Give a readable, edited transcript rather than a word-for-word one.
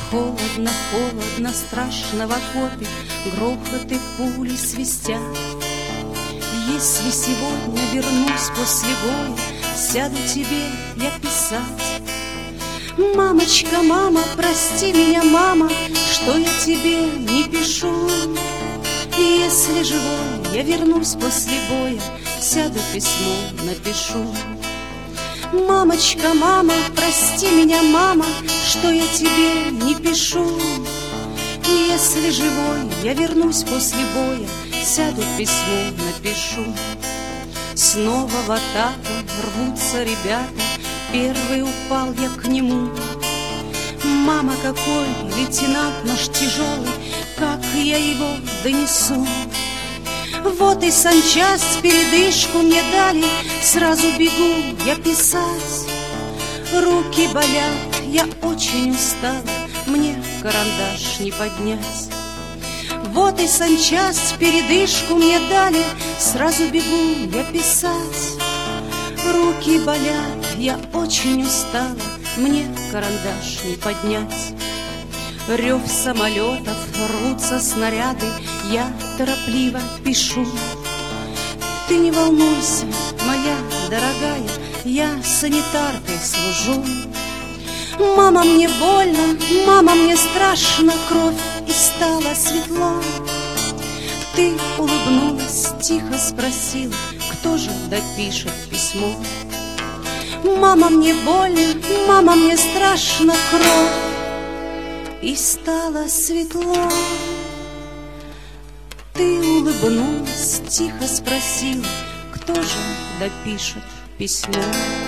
Холодно, холодно, страшно в окопе, грохоты пули свистят. Если сегодня вернусь после боя, сяду тебе я писать. Мамочка, мама, прости меня, мама, что я тебе не пишу. Если живой я вернусь после боя, сяду письмо напишу. Мамочка, мама, прости меня, мама, что я тебе не пишу. Если живой я вернусь после боя, сяду письмо напишу. Снова в атаку рвутся ребята, первый упал я к нему. Мама, какой лейтенант наш тяжелый, как я его донесу? Вот и санчасть передышку мне дали, сразу бегу я писать. Руки болят, я очень устала, мне карандаш не поднять. Вот и санчасть передышку мне дали, сразу бегу я писать. Руки болят, я очень устала, мне карандаш не поднять. Рев самолетов, рвутся снаряды, я торопливо пишу. Ты не волнуйся, моя дорогая, я санитаркой служу. Мама, мне больно, мама, мне страшно, кровь и стало светло. Ты улыбнулась, тихо спросила, кто же допишет письмо. Мама, мне больно, мама, мне страшно, кровь и стало светло. Ты улыбнулась, тихо спросила, кто же допишет письмо.